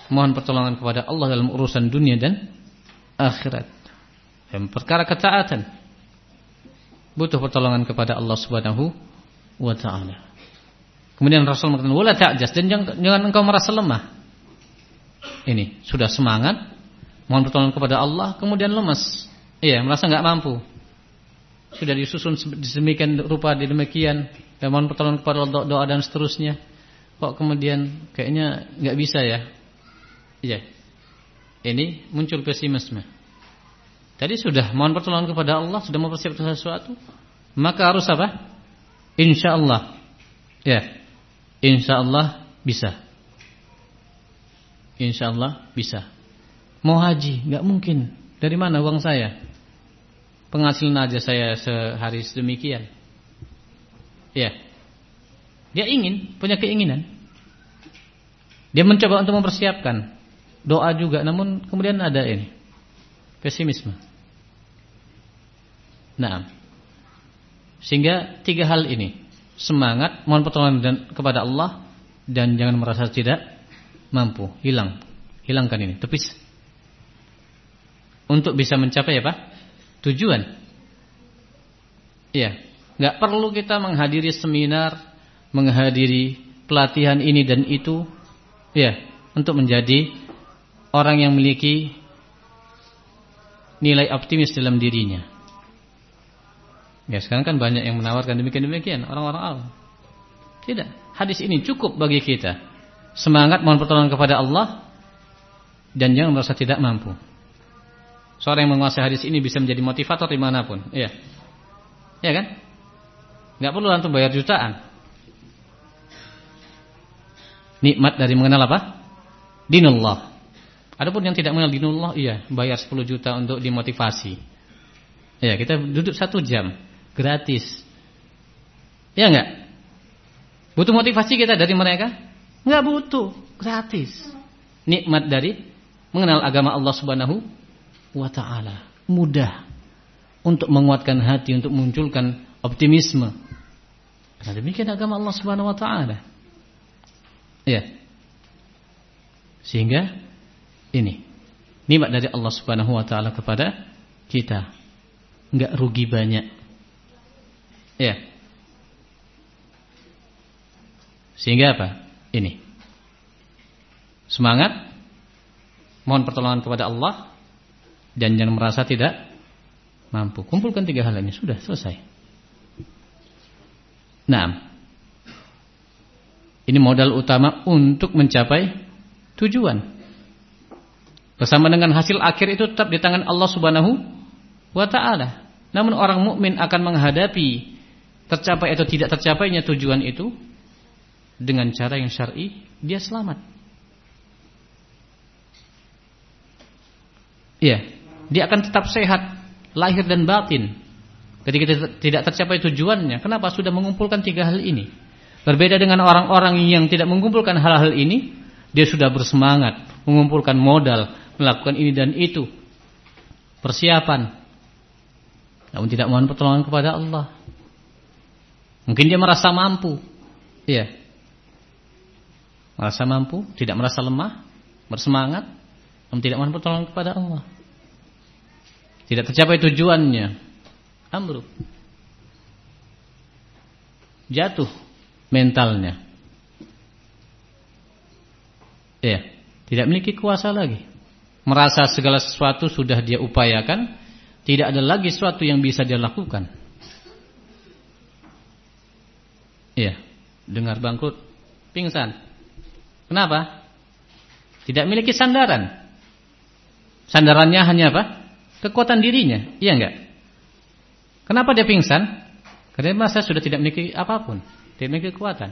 mohon pertolongan kepada Allah dalam urusan dunia dan akhirat. Dan perkara ketaatan butuh pertolongan kepada Allah Subhanahu wa taala. Kemudian Rasul mengatakan wala ta'jas, dan jangan, jangan engkau merasa lemah. Ini sudah semangat mohon pertolongan kepada Allah, kemudian lemas. Iya, merasa enggak mampu. Sudah disusun sedemikian rupa demikian, dan mohon pertolongan kepada Allah, doa dan seterusnya. Kok kemudian kayaknya enggak bisa ya? Iya. Ini muncul pesimisme. Tadi sudah mohon pertolongan kepada Allah, sudah mempersiapkan sesuatu, maka harus apa? Insyaallah. Ya. Insyaallah bisa. Insyaallah bisa. Mau haji, enggak mungkin. Dari mana uang saya? Penghasilan aja saya sehari sedemikian. Ya. Dia ingin, punya keinginan. Dia mencoba untuk mempersiapkan. Doa juga, namun kemudian ada ini pesimisme. Nah, sehingga tiga hal ini, semangat, mohon pertolongan dan, kepada Allah, dan jangan merasa tidak mampu. Hilang, hilangkan ini, tepis. Untuk bisa mencapai apa? Tujuan. Iya, nggak perlu kita menghadiri seminar, menghadiri pelatihan ini dan itu, ya, untuk menjadi orang yang memiliki nilai optimis dalam dirinya. Ya, sekarang kan banyak yang menawarkan demikian-demikian, orang-orang awam. Tidak, hadis ini cukup bagi kita. Semangat mohon pertolongan kepada Allah, dan jangan merasa tidak mampu. Seorang yang menguasai hadis ini bisa menjadi motivator dimanapun. Iya, ya kan? Nggak perlu antum bayar jutaan. Nikmat dari mengenal apa? Dinullah. Adapun yang tidak mengenal dinullah, iya, bayar sepuluh juta untuk dimotivasi. Ya, kita duduk satu jam gratis. Ya enggak? Butuh motivasi kita dari mereka? Enggak butuh, gratis. Nikmat dari mengenal agama Allah Subhanahu wa taala. Mudah untuk menguatkan hati, untuk memunculkan optimisme. Karena demikian agama Allah Subhanahu wa taala. Ya. Sehingga ini nikmat dari Allah Subhanahu wa taala kepada kita. Enggak rugi banyak. Ya. Sehingga apa? Ini. Semangat, mohon pertolongan kepada Allah, dan jangan merasa tidak mampu. Kumpulkan tiga hal ini, sudah selesai. Nah, ini modal utama untuk mencapai tujuan. Bersama dengan hasil akhir itu tetap di tangan Allah Subhanahu wa taala. Namun orang mukmin akan menghadapi tercapai atau tidak tercapainya tujuan itu dengan cara yang syar'i, dia selamat. Iya, dia akan tetap sehat lahir dan batin ketika tidak tercapai tujuannya. Kenapa? Sudah mengumpulkan tiga hal ini. Berbeda dengan orang-orang yang tidak mengumpulkan hal-hal ini, dia sudah bersemangat mengumpulkan modal, melakukan ini dan itu, persiapan, namun tidak mohon pertolongan kepada Allah. Mungkin dia merasa mampu, iya, merasa mampu, tidak merasa lemah, bersemangat, namun tidak mohon pertolongan kepada Allah. Tidak tercapai tujuannya, ambruk, jatuh mentalnya, ya, tidak memiliki kuasa lagi. Merasa segala sesuatu sudah dia upayakan, tidak ada lagi sesuatu yang bisa dia lakukan. Ya, dengar bangkrut, pingsan. Kenapa? Tidak memiliki sandaran. Sandarannya hanya apa? Kekuatan dirinya, iya enggak? Kenapa dia pingsan? Karena masa sudah tidak memiliki apapun, tidak memiliki kekuatan.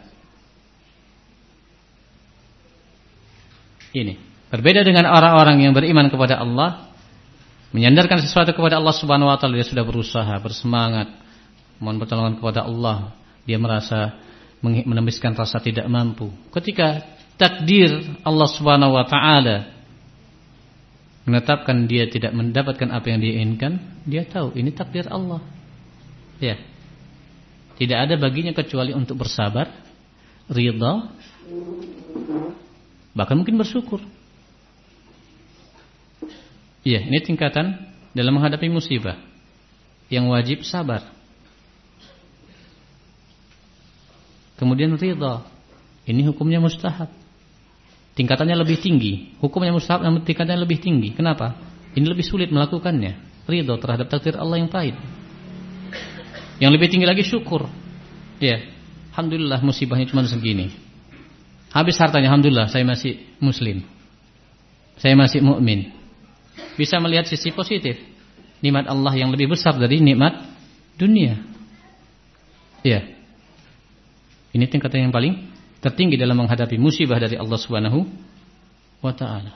Ini berbeda dengan orang-orang yang beriman kepada Allah, menyandarkan sesuatu kepada Allah Subhanahu wa taala, dia sudah berusaha, bersemangat, mohon pertolongan kepada Allah. Dia merasa menembuskan rasa tidak mampu. Ketika takdir Allah Subhanahu wa taala menetapkan dia tidak mendapatkan apa yang dia inginkan, dia tahu ini takdir Allah. Ya. Tidak ada baginya kecuali untuk bersabar, ridha, bahkan mungkin bersyukur. Iya, ini tingkatan dalam menghadapi musibah yang wajib sabar. Kemudian ridha. Ini hukumnya mustahab. Tingkatannya lebih tinggi. Hukumnya mustahab namun tingkatannya lebih tinggi. Kenapa? Ini lebih sulit melakukannya. Ridha terhadap takdir Allah yang pahit. Yang lebih tinggi lagi syukur. Ya, alhamdulillah musibahnya cuma segini. Habis hartanya, alhamdulillah saya masih muslim. Saya masih mukmin. Bisa melihat sisi positif. Nikmat Allah yang lebih besar dari nikmat dunia. Ya. Ini tingkatan yang paling tertinggi dalam menghadapi musibah dari Allah Subhanahu wa taala.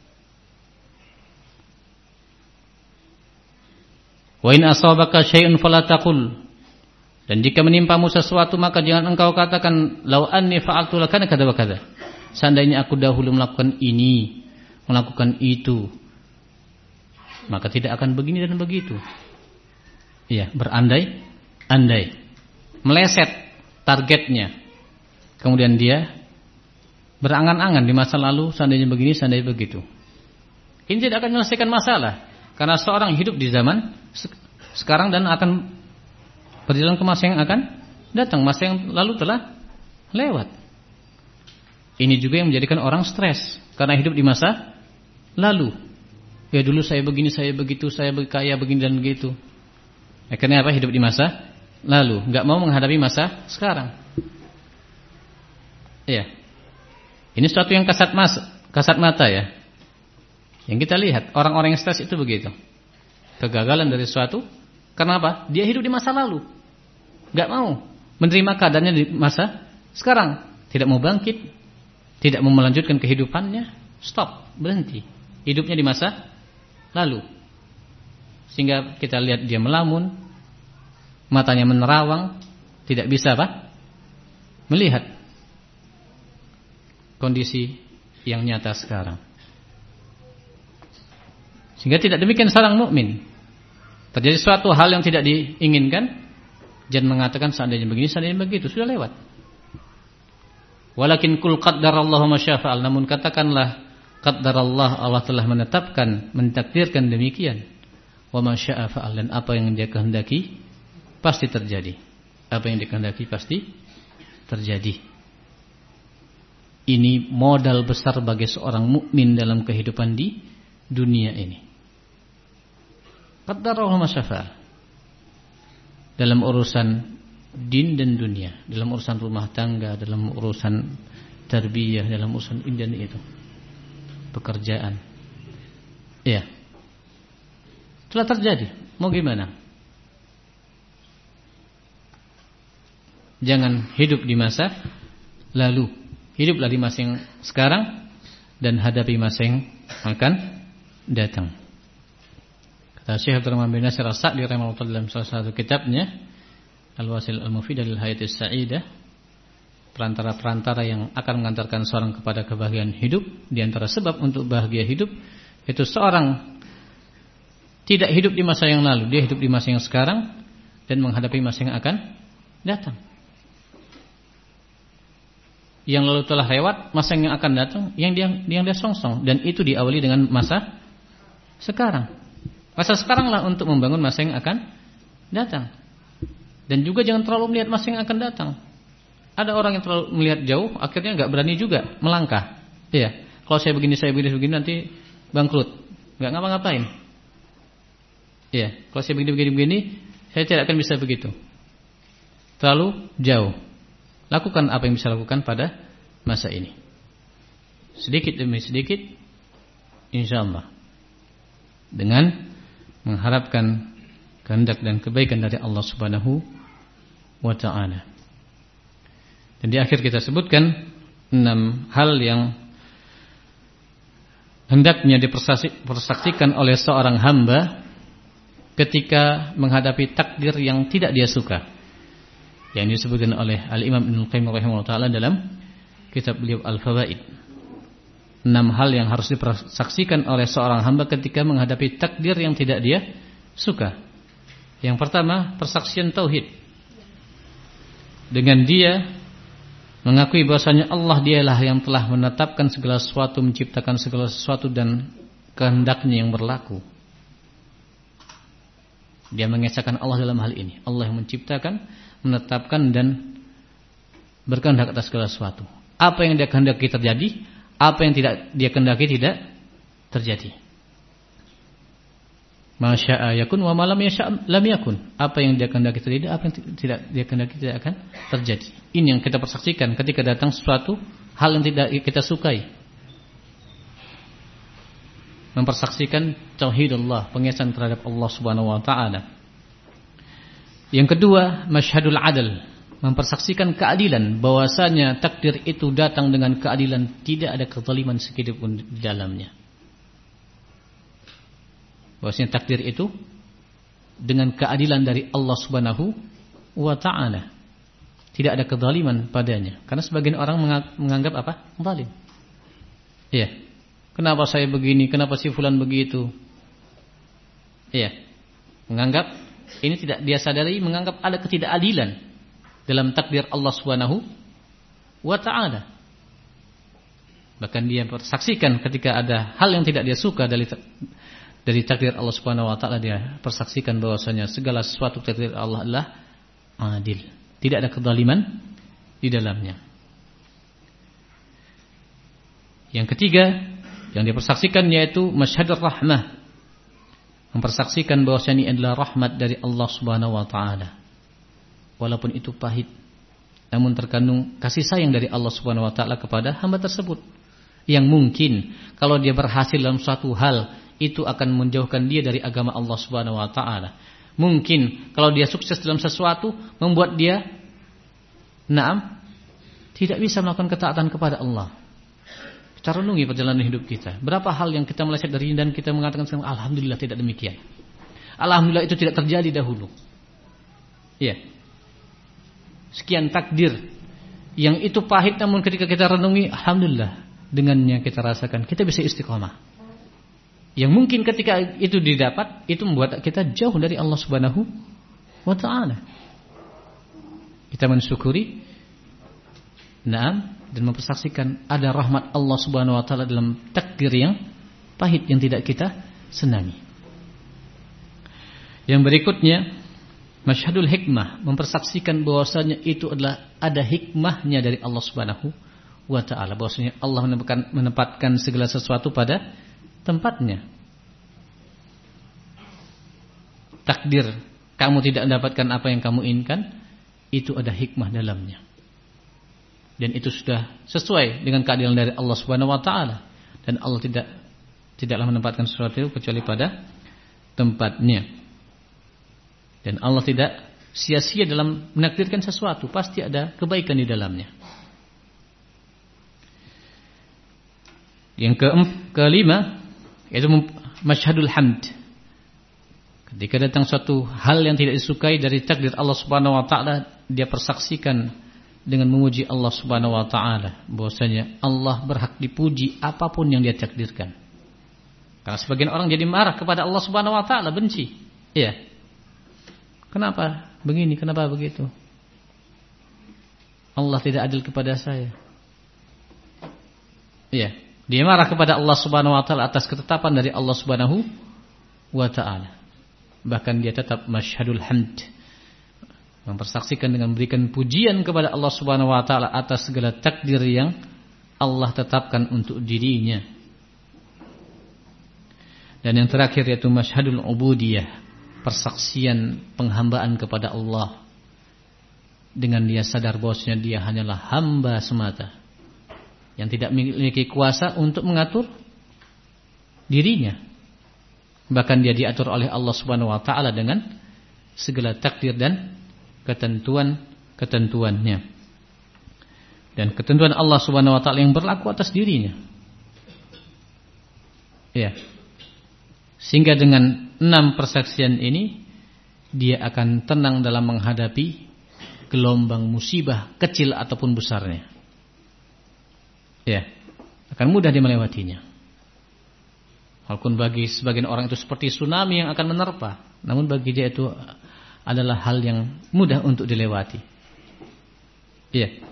Wa in asabaka syai'un fala taqul. Dan jika menimpamu sesuatu maka jangan engkau katakan law anni fa'altu lakana kada wa kada. Seandainya aku dahulu melakukan ini, melakukan itu, maka tidak akan begini dan begitu. Iya, berandai-andai. Meleset targetnya. Kemudian dia berangan-angan di masa lalu, seandainya begini, seandainya begitu. Ini tidak akan menyelesaikan masalah. Karena seorang hidup di zaman sekarang dan akan berjalan ke masa yang akan datang. Masa yang lalu telah lewat. Ini juga yang menjadikan orang stres. Karena hidup di masa lalu. Ya dulu saya begini, saya begitu, saya kaya begini dan begitu. Akhirnya apa? Hidup di masa lalu. Gak mau menghadapi masa sekarang. Ya. Ini sesuatu yang kasat mas, kasat mata ya. Yang kita lihat, orang-orang yang stres itu begitu. Kegagalan dari sesuatu. Kenapa? Dia hidup di masa lalu. Gak mau menerima keadaannya di masa sekarang. Tidak mau bangkit. Tidak mau melanjutkan kehidupannya. Stop, berhenti. Hidupnya di masa lalu. Sehingga kita lihat dia melamun. Matanya menerawang. Tidak bisa apa? Melihat kondisi yang nyata sekarang. Sehingga tidak demikian seorang mukmin. Terjadi suatu hal yang tidak diinginkan, jangan mengatakan seandainya begini, seandainya begitu, sudah lewat. Walakin kul qaddarallahu ma syaa fa'al, namun katakanlah qaddarallah, Allah telah menetapkan, mentakdirkan demikian. Wa ma syaa fa'al, dan apa yang Dia kehendaki pasti terjadi. Apa yang dikehendaki pasti terjadi. Ini modal besar bagi seorang mukmin dalam kehidupan di dunia ini. Qaddarallahu ma syaa fa'al. Dalam urusan din dan dunia, dalam urusan rumah tangga, dalam urusan tarbiyah, dalam urusan ini dan itu, pekerjaan. Iya. Telah terjadi. Mau gimana? Jangan hidup di masa lalu. Hiduplah di masa yang sekarang dan hadapi masa yang akan datang. Kata Syekh Abdul Rahman bin Nasir As-Sa'di rahimahullah dalam salah satu kitabnya Al-Wasil Al-Mufidah lil Hayatis Sa'idah, perantara-perantara yang akan mengantarkan seorang kepada kebahagiaan hidup. Di antara sebab untuk bahagia hidup itu seorang tidak hidup di masa yang lalu, dia hidup di masa yang sekarang dan menghadapi masa yang akan datang. Yang lalu telah lewat, masa yang akan datang yang dia yang dia songsong, dan itu diawali dengan masa sekarang. Masa sekaranglah untuk membangun masa yang akan datang. Dan juga jangan terlalu melihat masa yang akan datang. Ada orang yang terlalu melihat jauh, akhirnya nggak berani juga melangkah. Iya, kalau saya begini, saya begini, begini nanti bangkrut, nggak ngapa-ngapain. Iya, kalau saya begini, begini, begini, saya tidak akan bisa begitu. Terlalu jauh. Lakukan apa yang bisa lakukan pada masa ini. Sedikit demi sedikit, insya Allah. Dengan mengharapkan kehendak dan kebaikan dari Allah Subhanahu wa ta'ala. Dan di akhir kita sebutkan enam hal yang hendaknya dipersaksikan oleh seorang hamba ketika menghadapi takdir yang tidak dia suka, yang disebutkan oleh Al-Imam Ibnu Qayyim rahimahullah ta'ala dalam kitab beliau Al-Fawaid. Enam hal yang harus dipersaksikan oleh seorang hamba ketika menghadapi takdir yang tidak dia suka. Yang pertama, persaksian tauhid. Dengan dia mengakui bahwasanya Allah dialah yang telah menetapkan segala sesuatu, menciptakan segala sesuatu dan kehendaknya yang berlaku. Dia mengesahkan Allah dalam hal ini. Allah yang menciptakan, menetapkan dan berkehendak atas segala sesuatu. Apa yang dia kehendaki terjadi, apa yang tidak dia kehendaki tidak terjadi. Masya'a yakun wa ma lam yasha' lam yakun. Apa yang dia kehendaki terjadi, apa yang tidak dia kehendaki tidak akan terjadi. Ini yang kita persaksikan ketika datang sesuatu hal yang tidak kita sukai. Mempersaksikan tauhidullah, pengesahan terhadap Allah Subhanahu wa taala. Yang kedua, masyhadul adl, mempersaksikan keadilan, bahwasanya takdir itu datang dengan keadilan, tidak ada kezaliman sedikit pun di dalamnya. Bahwasanya takdir itu dengan keadilan dari Allah Subhanahu wa taala. Tidak ada kezaliman padanya. Karena sebagian orang menganggap apa? Zalim. Iya. Kenapa saya begini? Kenapa si fulan begitu? Iya. Menganggap ini tidak dia sadari, menganggap ada ketidakadilan dalam takdir Allah Subhanahu wa taala. Bahkan dia persaksikan ketika ada hal yang tidak dia suka dari dari takdir Allah Subhanahu wa taala, dia persaksikan bahwasanya segala sesuatu takdir Allah adalah adil. Tidak ada kezaliman di dalamnya. Yang ketiga yang dipersaksikan yaitu masyhadur rahmah, mempersaksikan bahwasanya ini adalah rahmat dari Allah Subhanahu wa taala. Walaupun itu pahit, namun terkandung kasih sayang dari Allah Subhanahu wa taala kepada hamba tersebut. Yang mungkin kalau dia berhasil dalam suatu hal, itu akan menjauhkan dia dari agama Allah Subhanahu wa taala. Mungkin kalau dia sukses dalam sesuatu, membuat dia naam tidak bisa melakukan ketaatan kepada Allah. Kita renungi perjalanan hidup kita. Berapa hal yang kita meleset dari ini dan kita mengatakan alhamdulillah tidak demikian. Alhamdulillah itu tidak terjadi dahulu. Iya. Sekian takdir yang itu pahit, namun ketika kita renungi, alhamdulillah dengannya kita rasakan kita bisa istiqomah. Yang mungkin ketika itu didapat, itu membuat kita jauh dari Allah Subhanahu wa taala. Kita mensyukuri, naam, dan mempersaksikan ada rahmat Allah Subhanahu wa taala dalam takdir yang pahit yang tidak kita senangi. Yang berikutnya, masyhadul hikmah, mempersaksikan bahwasanya itu adalah ada hikmahnya dari Allah Subhanahu wa taala, bahwasanya Allah menempatkan, menempatkan segala sesuatu pada tempatnya. Takdir kamu tidak mendapatkan apa yang kamu inginkan, itu ada hikmah dalamnya. Dan itu sudah sesuai dengan keadilan dari Allah Subhanahu wa taala, dan Allah tidak tidaklah menempatkan sesuatu itu kecuali pada tempatnya. Dan Allah tidak sia-sia dalam menakdirkan sesuatu, pasti ada kebaikan di dalamnya. Yang ke kelima yaitu masyhadul hamd. Ketika datang suatu hal yang tidak disukai dari takdir Allah Subhanahu wa taala, dia persaksikan dengan memuji Allah Subhanahu wa taala, bahwasanya Allah berhak dipuji apapun yang dia takdirkan. Karena sebagian orang jadi marah kepada Allah Subhanahu wa taala, benci. Iya. Kenapa begini? Kenapa begitu? Allah tidak adil kepada saya. Iya. Dia marah kepada Allah Subhanahu wa taala atas ketetapan dari Allah Subhanahu wa taala. Bahkan dia tetap masyhadul hamd, mempersaksikan dengan memberikan pujian kepada Allah Subhanahu wa taala atas segala takdir yang Allah tetapkan untuk dirinya. Dan yang terakhir yaitu masyhadul ubudiyah, persaksian penghambaan kepada Allah, dengan dia sadar bahwasanya dia hanyalah hamba semata yang tidak memiliki kuasa untuk mengatur dirinya. Bahkan dia diatur oleh Allah Subhanahu wa taala dengan segala takdir dan ketentuan-ketentuannya. Dan ketentuan Allah Subhanahu wa taala yang berlaku atas dirinya. Ya. Sehingga dengan enam persaksian ini dia akan tenang dalam menghadapi gelombang musibah kecil ataupun besarnya. Ya. Akan mudah dia melewatinya. Walaupun bagi sebagian orang itu seperti tsunami yang akan menerpa, namun bagi dia itu adalah hal yang mudah untuk dilewati. Iya,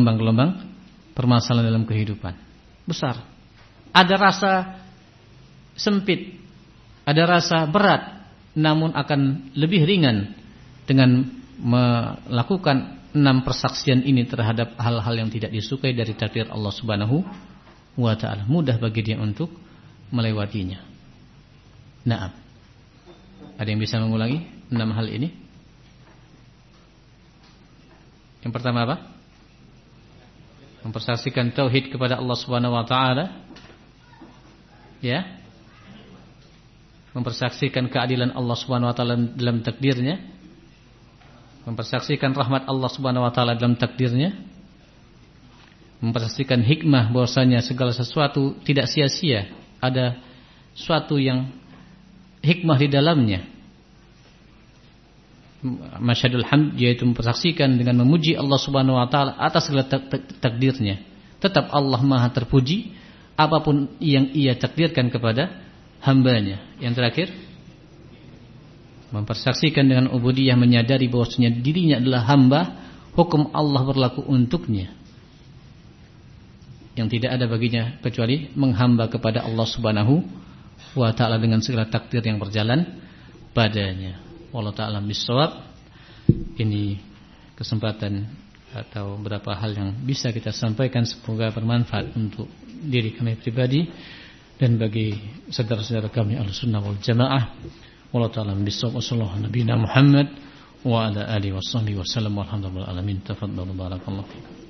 gelombang-gelombang permasalahan dalam kehidupan besar. Ada rasa sempit, ada rasa berat, namun akan lebih ringan dengan melakukan enam persaksian ini terhadap hal-hal yang tidak disukai dari takdir Allah Subhanahu wa ta'ala. Mudah bagi dia untuk melewatinya. Naam. Ada yang bisa mengulangi enam hal ini? Yang pertama apa? Mempersaksikan tauhid kepada Allah Subhanahu wa ta'ala. Ya. Mempersaksikan keadilan Allah Subhanahu wa ta'ala dalam takdirnya. Mempersaksikan rahmat Allah Subhanahu wa ta'ala dalam takdirnya. Mempersaksikan hikmah bahwasanya segala sesuatu tidak sia-sia, ada suatu yang hikmah di dalamnya. Masyhadul hamd, yaitu mempersaksikan dengan memuji Allah Subhanahu wa ta'ala atas segala takdirnya. Tetap Allah Maha terpuji apapun yang Ia takdirkan kepada hambanya. Yang terakhir, mempersaksikan dengan ubudiyah, menyadari bahwasanya dirinya adalah hamba, hukum Allah berlaku untuknya, yang tidak ada baginya kecuali menghamba kepada Allah Subhanahu wa ta'ala dengan segala takdir yang berjalan padanya. Wallahu ta'ala bissawab. Ini kesempatan atau beberapa hal yang bisa kita sampaikan, semoga bermanfaat untuk diri kami pribadi dan bagi saudara-saudara kami Ahlussunnah wal Jamaah. Wallahu ta'ala bissawab. Wassallallahu nabiyana Muhammad wa ala alihi washabbihi wasallam walhamdulillahi alamin. Tafadhalu barakallahu fikum.